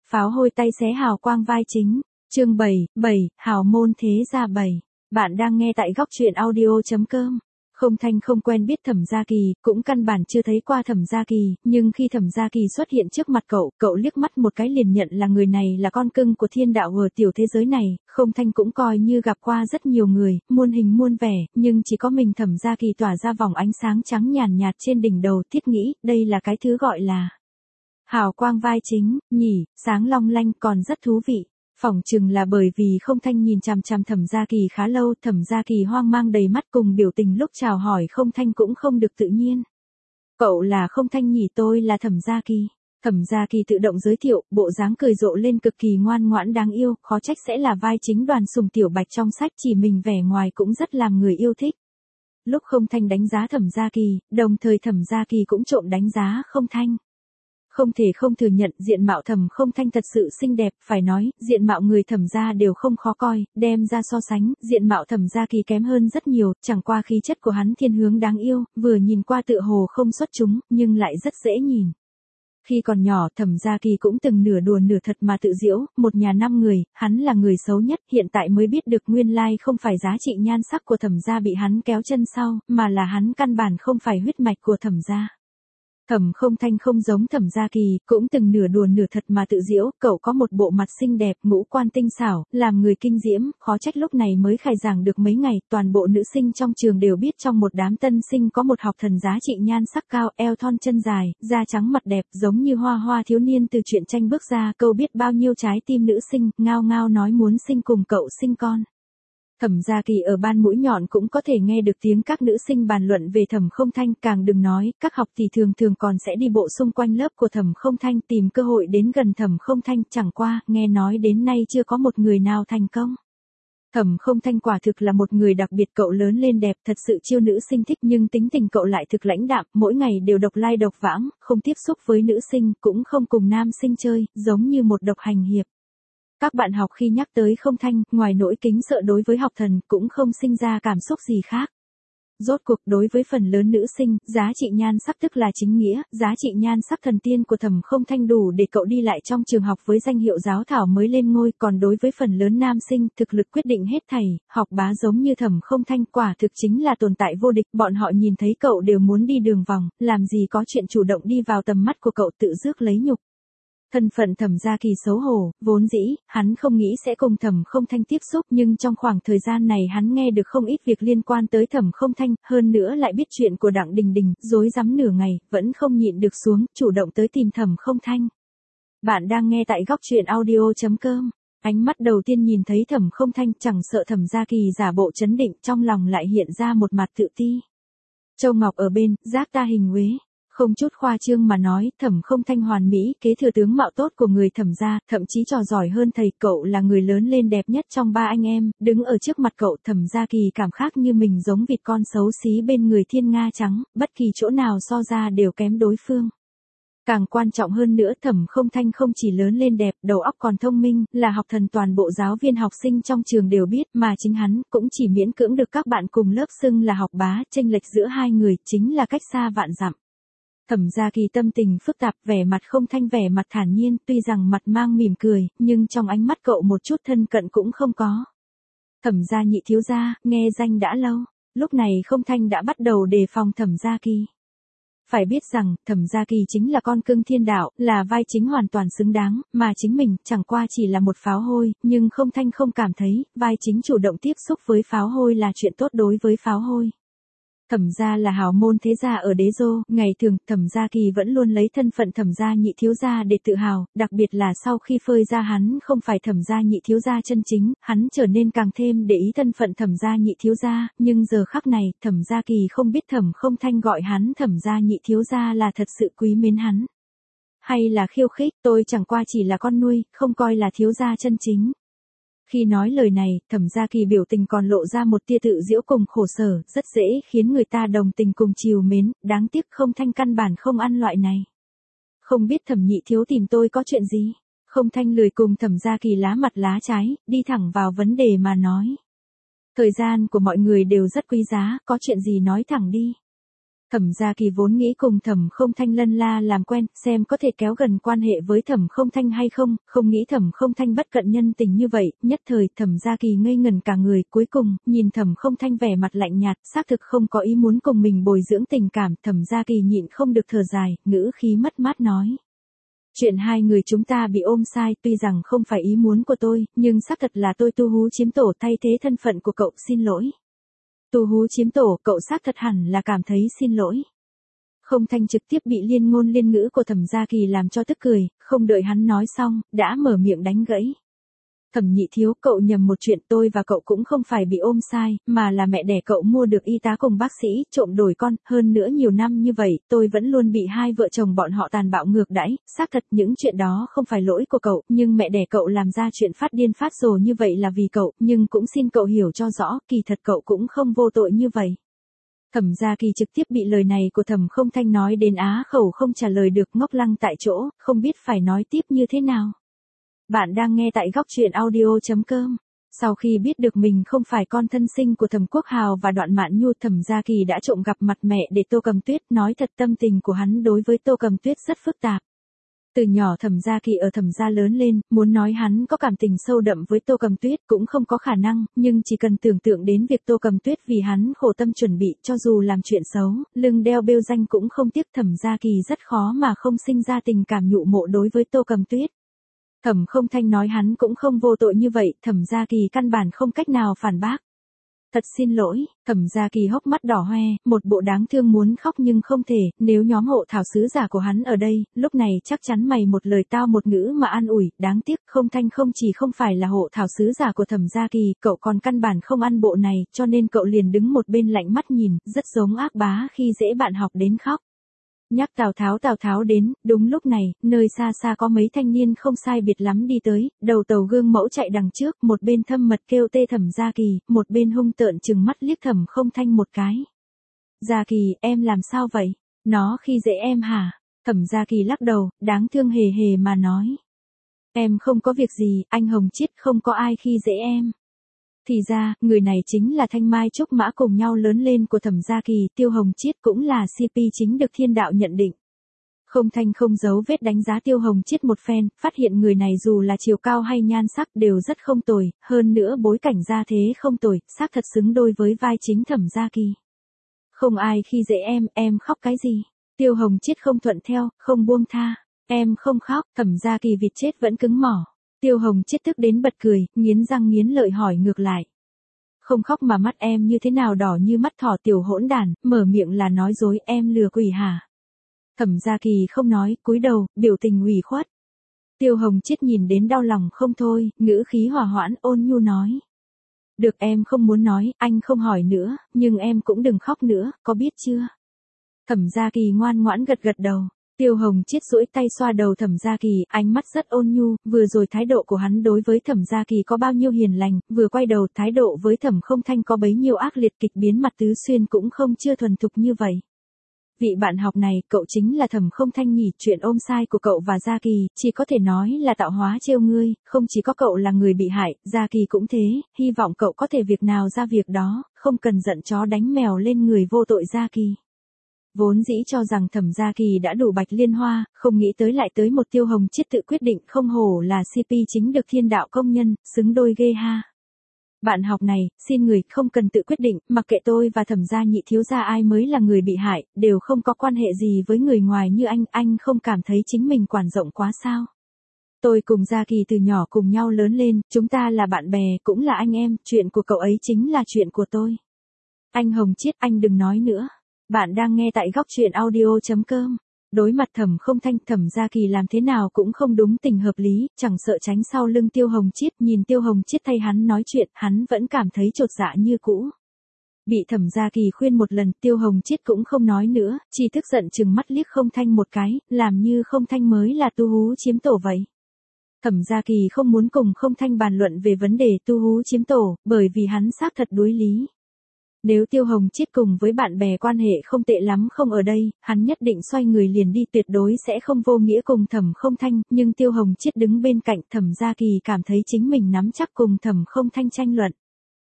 Pháo hôi tay xé hào quang vai chính. Chương 7, hào môn thế gia 7. Bạn đang nghe tại góc truyện audio.com. Không Thanh không quen biết Thẩm Gia Kỳ, cũng căn bản chưa thấy qua Thẩm Gia Kỳ, nhưng khi Thẩm Gia Kỳ xuất hiện trước mặt cậu liếc mắt một cái liền nhận là người này là con cưng của thiên đạo ở tiểu thế giới này. Không Thanh cũng coi như gặp qua rất nhiều người, muôn hình muôn vẻ, nhưng chỉ có mình Thẩm Gia Kỳ tỏa ra vòng ánh sáng trắng nhàn nhạt trên đỉnh đầu. Thiết nghĩ, đây là cái thứ gọi là hào quang vai chính, nhỉ, sáng long lanh còn rất thú vị. Phỏng chừng là bởi vì Không Thanh nhìn chằm chằm Thẩm Gia Kỳ khá lâu, Thẩm Gia Kỳ hoang mang đầy mắt cùng biểu tình lúc chào hỏi Không Thanh cũng không được tự nhiên. Cậu là Không Thanh nhỉ, tôi là Thẩm Gia Kỳ. Thẩm Gia Kỳ tự động giới thiệu, bộ dáng cười rộ lên cực kỳ ngoan ngoãn đáng yêu, khó trách sẽ là vai chính Đoàn Sùng Tiểu Bạch trong sách, chỉ mình vẻ ngoài cũng rất làm người yêu thích. Lúc Không Thanh đánh giá Thẩm Gia Kỳ, đồng thời Thẩm Gia Kỳ cũng trộm đánh giá Không Thanh. Không thể không thừa nhận diện mạo Thẩm Không Thanh thật sự xinh đẹp, phải nói, diện mạo người Thẩm gia đều không khó coi, đem ra so sánh, diện mạo Thẩm Gia Kỳ kém hơn rất nhiều, chẳng qua khí chất của hắn thiên hướng đáng yêu, vừa nhìn qua tựa hồ không xuất chúng, nhưng lại rất dễ nhìn. Khi còn nhỏ, Thẩm Gia Kỳ cũng từng nửa đùa nửa thật mà tự giễu, một nhà 5 người, hắn là người xấu nhất, hiện tại mới biết được nguyên lai không phải giá trị nhan sắc của Thẩm gia bị hắn kéo chân sau, mà là hắn căn bản không phải huyết mạch của Thẩm gia. Thẩm Không Thanh không giống Thẩm Gia Kỳ, cũng từng nửa đùa nửa thật mà tự giễu, cậu có một bộ mặt xinh đẹp, ngũ quan tinh xảo, làm người kinh diễm, khó trách lúc này mới khai giảng được mấy ngày, toàn bộ nữ sinh trong trường đều biết trong một đám tân sinh có một học thần giá trị nhan sắc cao, eo thon chân dài, da trắng mặt đẹp, giống như hoa hoa thiếu niên từ truyện tranh bước ra, câu biết bao nhiêu trái tim nữ sinh, ngao ngao nói muốn sinh cùng cậu sinh con. Thẩm Gia Kỳ ở ban mũi nhọn cũng có thể nghe được tiếng các nữ sinh bàn luận về Thẩm Không Thanh, càng đừng nói, các học thì thường còn sẽ đi bộ xung quanh lớp của Thẩm Không Thanh tìm cơ hội đến gần Thẩm Không Thanh, chẳng qua, nghe nói đến nay chưa có một người nào thành công. Thẩm Không Thanh quả thực là một người đặc biệt, cậu lớn lên đẹp, thật sự chiêu nữ sinh thích, nhưng tính tình cậu lại thực lãnh đạm, mỗi ngày đều độc lai độc vãng, không tiếp xúc với nữ sinh, cũng không cùng nam sinh chơi, giống như một độc hành hiệp. Các bạn học khi nhắc tới Không Thanh, ngoài nỗi kính sợ đối với học thần, cũng không sinh ra cảm xúc gì khác. Rốt cuộc đối với phần lớn nữ sinh, giá trị nhan sắc tức là chính nghĩa, giá trị nhan sắc thần tiên của Thẩm Không Thanh đủ để cậu đi lại trong trường học với danh hiệu giáo thảo mới lên ngôi, còn đối với phần lớn nam sinh, thực lực quyết định hết thảy, học bá giống như Thẩm Không Thanh quả thực chính là tồn tại vô địch, bọn họ nhìn thấy cậu đều muốn đi đường vòng, làm gì có chuyện chủ động đi vào tầm mắt của cậu tự rước lấy nhục. Thân phận Thẩm Gia Kỳ xấu hổ, vốn dĩ, hắn không nghĩ sẽ cùng Thẩm Không Thanh tiếp xúc, nhưng trong khoảng thời gian này hắn nghe được không ít việc liên quan tới Thẩm Không Thanh, hơn nữa lại biết chuyện của Đặng Đình Đình, rối rắm nửa ngày, vẫn không nhịn được xuống, chủ động tới tìm Thẩm Không Thanh. Bạn đang nghe tại góc truyện audio.com. Ánh mắt đầu tiên nhìn thấy Thẩm Không Thanh, chẳng sợ Thẩm Gia Kỳ giả bộ trấn định, trong lòng lại hiện ra một mặt tự ti. Châu Ngọc ở bên, giác ta hình Huế. Không chút khoa trương mà nói, Thẩm Không Thanh hoàn mỹ, kế thừa tướng mạo tốt của người Thẩm gia, thậm chí trò giỏi hơn thầy, cậu là người lớn lên đẹp nhất trong 3 anh em, đứng ở trước mặt cậu, Thẩm Gia Kỳ cảm khác như mình giống vịt con xấu xí bên người thiên nga trắng, bất kỳ chỗ nào so ra đều kém đối phương. Càng quan trọng hơn nữa, Thẩm Không Thanh không chỉ lớn lên đẹp, đầu óc còn thông minh, là học thần toàn bộ giáo viên học sinh trong trường đều biết, mà chính hắn cũng chỉ miễn cưỡng được các bạn cùng lớp xưng là học bá, chênh lệch giữa hai người chính là cách xa vạn dặm. Thẩm Gia Kỳ tâm tình phức tạp, vẻ mặt Không Thanh vẻ mặt thản nhiên, tuy rằng mặt mang mỉm cười, nhưng trong ánh mắt cậu một chút thân cận cũng không có. Thẩm gia nhị thiếu gia, nghe danh đã lâu, lúc này Không Thanh đã bắt đầu đề phòng Thẩm Gia Kỳ. Phải biết rằng, Thẩm Gia Kỳ chính là con cưng thiên đạo, là vai chính hoàn toàn xứng đáng, mà chính mình, chẳng qua chỉ là một pháo hôi, nhưng Không Thanh không cảm thấy, vai chính chủ động tiếp xúc với pháo hôi là chuyện tốt đối với pháo hôi. Thẩm gia là hào môn thế gia ở Đế Đô, ngày thường, Thẩm Gia Kỳ vẫn luôn lấy thân phận Thẩm gia nhị thiếu gia để tự hào, đặc biệt là sau khi phơi ra hắn không phải Thẩm gia nhị thiếu gia chân chính, hắn trở nên càng thêm để ý thân phận Thẩm gia nhị thiếu gia, nhưng giờ khắc này, Thẩm Gia Kỳ không biết Thẩm Không Thanh gọi hắn Thẩm gia nhị thiếu gia là thật sự quý mến hắn, hay là khiêu khích, tôi chẳng qua chỉ là con nuôi, không coi là thiếu gia chân chính. Khi nói lời này, Thẩm Gia Kỳ biểu tình còn lộ ra một tia tự giễu cùng khổ sở, rất dễ khiến người ta đồng tình cùng trìu mến, đáng tiếc Không Thanh căn bản không ăn loại này. Không biết Thẩm nhị thiếu tìm tôi có chuyện gì? Không Thanh lười cùng Thẩm Gia Kỳ lá mặt lá trái, đi thẳng vào vấn đề mà nói. Thời gian của mọi người đều rất quý giá, có chuyện gì nói thẳng đi. Thẩm Gia Kỳ vốn nghĩ cùng Thẩm Không Thanh lân la làm quen, xem có thể kéo gần quan hệ với Thẩm Không Thanh hay không, không nghĩ Thẩm Không Thanh bất cận nhân tình như vậy, nhất thời Thẩm Gia Kỳ ngây ngẩn cả người, cuối cùng, nhìn Thẩm Không Thanh vẻ mặt lạnh nhạt, xác thực không có ý muốn cùng mình bồi dưỡng tình cảm, Thẩm Gia Kỳ nhịn không được thở dài, ngữ khí mất mát nói. Chuyện hai người chúng ta bị ôm sai, tuy rằng không phải ý muốn của tôi, nhưng xác thật là tôi tu hú chiếm tổ thay thế thân phận của cậu, xin lỗi. Tu hú chiếm tổ, cậu xác thật hẳn là cảm thấy xin lỗi. Không Thanh trực tiếp bị liên ngôn liên ngữ của Thẩm Gia Kỳ làm cho tức cười, không đợi hắn nói xong, đã mở miệng đánh gãy. Thẩm Nhị Thiếu, cậu nhầm một chuyện, tôi và cậu cũng không phải bị ôm sai, mà là mẹ đẻ cậu mua được y tá cùng bác sĩ, trộm đổi con, hơn nữa nhiều năm như vậy, tôi vẫn luôn bị hai vợ chồng bọn họ tàn bạo ngược đãi, xác thật những chuyện đó không phải lỗi của cậu, nhưng mẹ đẻ cậu làm ra chuyện phát điên phát rồ như vậy là vì cậu, nhưng cũng xin cậu hiểu cho rõ, kỳ thật cậu cũng không vô tội như vậy. Thẩm Gia Kỳ trực tiếp bị lời này của Thẩm Không Thanh nói đến á khẩu không trả lời được, ngốc lăng tại chỗ, không biết phải nói tiếp như thế nào. Bạn đang nghe tại góc truyện audio.com. Sau khi biết được mình không phải con thân sinh của Thẩm Quốc Hào và Đoạn Mạn Nhu, Thẩm Gia Kỳ đã trộm gặp mặt mẹ để Tô Cầm Tuyết, nói thật tâm tình của hắn đối với Tô Cầm Tuyết rất phức tạp. Từ nhỏ Thẩm Gia Kỳ ở Thẩm gia lớn lên, muốn nói hắn có cảm tình sâu đậm với Tô Cầm Tuyết cũng không có khả năng, nhưng chỉ cần tưởng tượng đến việc Tô Cầm Tuyết vì hắn khổ tâm chuẩn bị, cho dù làm chuyện xấu, lưng đeo bêu danh cũng không tiếc, Thẩm Gia Kỳ rất khó mà không sinh ra tình cảm nhụ mộ đối với Tô Cầm Tuyết. Thẩm Không Thanh nói hắn cũng không vô tội như vậy, Thẩm Gia Kỳ căn bản không cách nào phản bác. Thật xin lỗi, Thẩm Gia Kỳ hốc mắt đỏ hoe, một bộ đáng thương muốn khóc nhưng không thể, nếu nhóm hộ thảo sứ giả của hắn ở đây, lúc này chắc chắn mày một lời tao một ngữ mà an ủi, đáng tiếc Không Thanh không chỉ không phải là hộ thảo sứ giả của Thẩm Gia Kỳ, cậu còn căn bản không ăn bộ này, cho nên cậu liền đứng một bên lạnh mắt nhìn, rất giống ác bá khi dễ bạn học đến khóc. Nhắc Tào Tháo đến, đúng lúc này, nơi xa xa có mấy thanh niên không sai biệt lắm đi tới, đầu tàu gương mẫu chạy đằng trước, một bên thâm mật kêu tê Thẩm Gia Kỳ, một bên hung tợn trừng mắt liếc Thẩm Không Thanh một cái. Gia Kỳ, em làm sao vậy? Nó khi dễ em hả? Thẩm Gia Kỳ lắc đầu, đáng thương hề hề mà nói. Em không có việc gì, anh Hồng Chiết không có ai khi dễ em. Thì ra, người này chính là Thanh Mai Trúc Mã cùng nhau lớn lên của Thẩm Gia Kỳ, Tiêu Hồng Chiết cũng là CP chính được thiên đạo nhận định. Không Thanh không giấu vết đánh giá Tiêu Hồng Chiết một phen, phát hiện người này dù là chiều cao hay nhan sắc đều rất không tồi, hơn nữa bối cảnh gia thế không tồi, xác thật xứng đôi với vai chính Thẩm Gia Kỳ. Không ai khi dễ em khóc cái gì? Tiêu Hồng Chiết không thuận theo, không buông tha. Em không khóc, Thẩm Gia Kỳ vịt chết vẫn cứng mỏ. Tiêu Hồng Chiết tức đến bật cười, nghiến răng nghiến lợi hỏi ngược lại. Không khóc mà mắt em như thế nào đỏ như mắt thỏ tiểu hỗn đản, mở miệng là nói dối, em lừa quỷ hả? Thẩm Gia Kỳ không nói, cúi đầu, biểu tình ủy khuất. Tiêu Hồng Chiết nhìn đến đau lòng không thôi, ngữ khí hòa hoãn ôn nhu nói. Được em không muốn nói, anh không hỏi nữa, nhưng em cũng đừng khóc nữa, có biết chưa? Thẩm Gia Kỳ ngoan ngoãn gật gật đầu. Tiêu Hồng Chiết duỗi tay xoa đầu Thẩm Gia Kỳ, ánh mắt rất ôn nhu, vừa rồi thái độ của hắn đối với Thẩm Gia Kỳ có bao nhiêu hiền lành, vừa quay đầu thái độ với Thẩm Không Thanh có bấy nhiêu ác liệt, kịch biến mặt tứ xuyên cũng không chưa thuần thục như vậy. Vị bạn học này, cậu chính là Thẩm Không Thanh nhỉ, chuyện ôm sai của cậu và Gia Kỳ, chỉ có thể nói là tạo hóa trêu ngươi, không chỉ có cậu là người bị hại, Gia Kỳ cũng thế, hy vọng cậu có thể việc nào ra việc đó, không cần giận chó đánh mèo lên người vô tội Gia Kỳ. Vốn dĩ cho rằng Thẩm Gia Kỳ đã đủ bạch liên hoa, không nghĩ tới lại tới một Tiêu Hồng Chiết tự quyết định, không hổ là CP chính được thiên đạo công nhân, xứng đôi ghê ha. Bạn học này, xin người không cần tự quyết định, mặc kệ tôi và Thẩm Gia Nhị thiếu gia ai mới là người bị hại, đều không có quan hệ gì với người ngoài như anh không cảm thấy chính mình quản rộng quá sao? Tôi cùng Gia Kỳ từ nhỏ cùng nhau lớn lên, chúng ta là bạn bè, cũng là anh em, chuyện của cậu ấy chính là chuyện của tôi. Anh Hồng Chiết, anh đừng nói nữa. Bạn đang nghe tại góc truyện audio.com. Đối mặt Thẩm Không Thanh, Thẩm Gia Kỳ làm thế nào cũng không đúng tình hợp lý, chẳng sợ tránh sau lưng Tiêu Hồng Chiết, nhìn Tiêu Hồng Chiết thay hắn nói chuyện, hắn vẫn cảm thấy chột dạ như cũ. Bị Thẩm Gia Kỳ khuyên một lần, Tiêu Hồng Chiết cũng không nói nữa, chỉ tức giận trừng mắt liếc Không Thanh một cái, làm như Không Thanh mới là tu hú chiếm tổ vậy. Thẩm Gia Kỳ không muốn cùng Không Thanh bàn luận về vấn đề tu hú chiếm tổ, bởi vì hắn xác thật đối lý. Nếu Tiêu Hồng Chiết cùng với bạn bè quan hệ không tệ lắm không ở đây, hắn nhất định xoay người liền đi, tuyệt đối sẽ không vô nghĩa cùng Thẩm Không Thanh, nhưng Tiêu Hồng Chiết đứng bên cạnh, Thẩm Gia Kỳ cảm thấy chính mình nắm chắc cùng Thẩm Không Thanh tranh luận.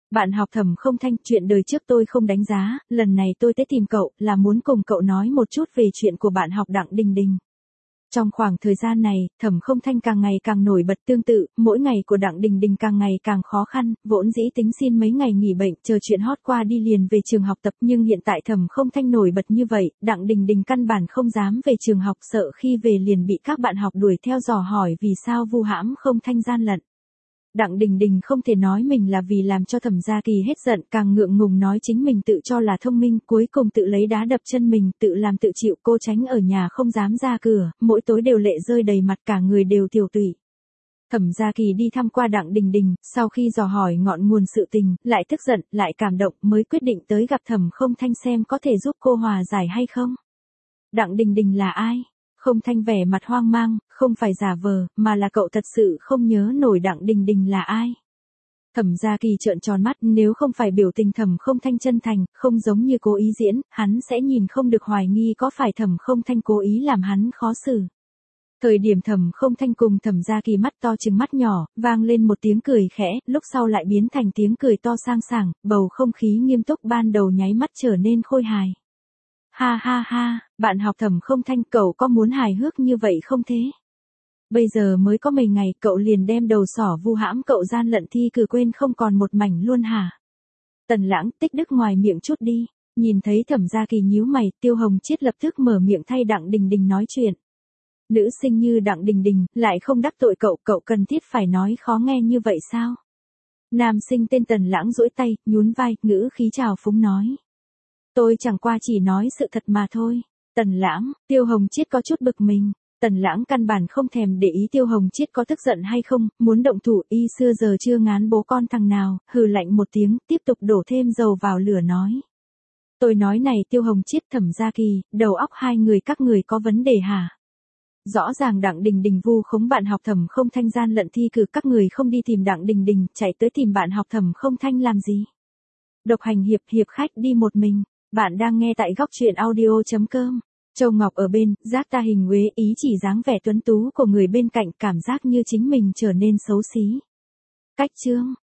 Bạn học Thẩm Không Thanh, chuyện đời trước tôi không đánh giá, lần này tôi tới tìm cậu là muốn cùng cậu nói một chút về chuyện của bạn học Đặng Đình Đình. Trong khoảng thời gian này, Thẩm Không Thanh càng ngày càng nổi bật, tương tự, mỗi ngày của Đặng Đình Đình càng ngày càng khó khăn, vốn dĩ tính xin mấy ngày nghỉ bệnh, chờ chuyện hot qua đi liền về trường học tập, nhưng hiện tại Thẩm Không Thanh nổi bật như vậy, Đặng Đình Đình căn bản không dám về trường học, sợ khi về liền bị các bạn học đuổi theo dò hỏi vì sao vu hãm Không Thanh gian lận. Đặng Đình Đình không thể nói mình là vì làm cho Thẩm Gia Kỳ hết giận, càng ngượng ngùng nói chính mình tự cho là thông minh, cuối cùng tự lấy đá đập chân mình, tự làm tự chịu, cô tránh ở nhà không dám ra cửa, mỗi tối đều lệ rơi đầy mặt, cả người đều tiểu tụy. Thẩm Gia Kỳ đi thăm qua Đặng Đình Đình, sau khi dò hỏi ngọn nguồn sự tình, lại tức giận, lại cảm động, mới quyết định tới gặp Thẩm Không Thanh xem có thể giúp cô hòa giải hay không. Đặng Đình Đình là ai? Không Thanh vẻ mặt hoang mang, không phải giả vờ, mà là cậu thật sự không nhớ nổi Đặng Đình Đình là ai. Thẩm Gia Kỳ trợn tròn mắt, nếu không phải biểu tình Thẩm Không Thanh chân thành, không giống như cố ý diễn, hắn sẽ nhìn không được, hoài nghi có phải Thẩm Không Thanh cố ý làm hắn khó xử. Thời điểm Thẩm Không Thanh cùng Thẩm Gia Kỳ mắt to trừng mắt nhỏ, vang lên một tiếng cười khẽ, lúc sau lại biến thành tiếng cười to sang sảng, bầu không khí nghiêm túc ban đầu nháy mắt trở nên khôi hài. Ha ha ha, bạn học Thẩm Không Thanh, cậu có muốn hài hước như vậy không thế? Bây giờ mới có mấy ngày cậu liền đem đầu sỏ vu hãm cậu gian lận thi cử quên không còn một mảnh luôn hả? Tần Lãng, tích đức ngoài miệng chút đi. Nhìn thấy Thẩm Gia Kỳ nhíu mày, Tiêu Hồng Chiết lập tức mở miệng thay Đặng Đình Đình nói chuyện. Nữ sinh như Đặng Đình Đình, lại không đắc tội cậu, cậu cần thiết phải nói khó nghe như vậy sao? Nam sinh tên Tần Lãng duỗi tay, nhún vai, ngữ khí trào phúng nói. Tôi chẳng qua chỉ nói sự thật mà thôi. Tần Lãng, Tiêu Hồng Chiết có chút bực mình. Tần Lãng căn bản không thèm để ý Tiêu Hồng Chiết có tức giận hay không, muốn động thủ, y xưa giờ chưa ngán bố con thằng nào, hừ lạnh một tiếng, tiếp tục đổ thêm dầu vào lửa nói. Tôi nói này Tiêu Hồng Chiết, Thẩm Gia Kỳ, đầu óc hai người các người có vấn đề hả? Rõ ràng Đặng Đình Đình vu khống bạn học Thẩm Không Thanh gian lận thi cử, các người không đi tìm Đặng Đình Đình, chạy tới tìm bạn học Thẩm Không Thanh làm gì? Độc hành hiệp khách đi một mình. Bạn đang nghe tại góc truyện audio.com. Châu Ngọc ở bên, giác ta hình Huế, ý chỉ dáng vẻ tuấn tú của người bên cạnh, cảm giác như chính mình trở nên xấu xí. Cách chương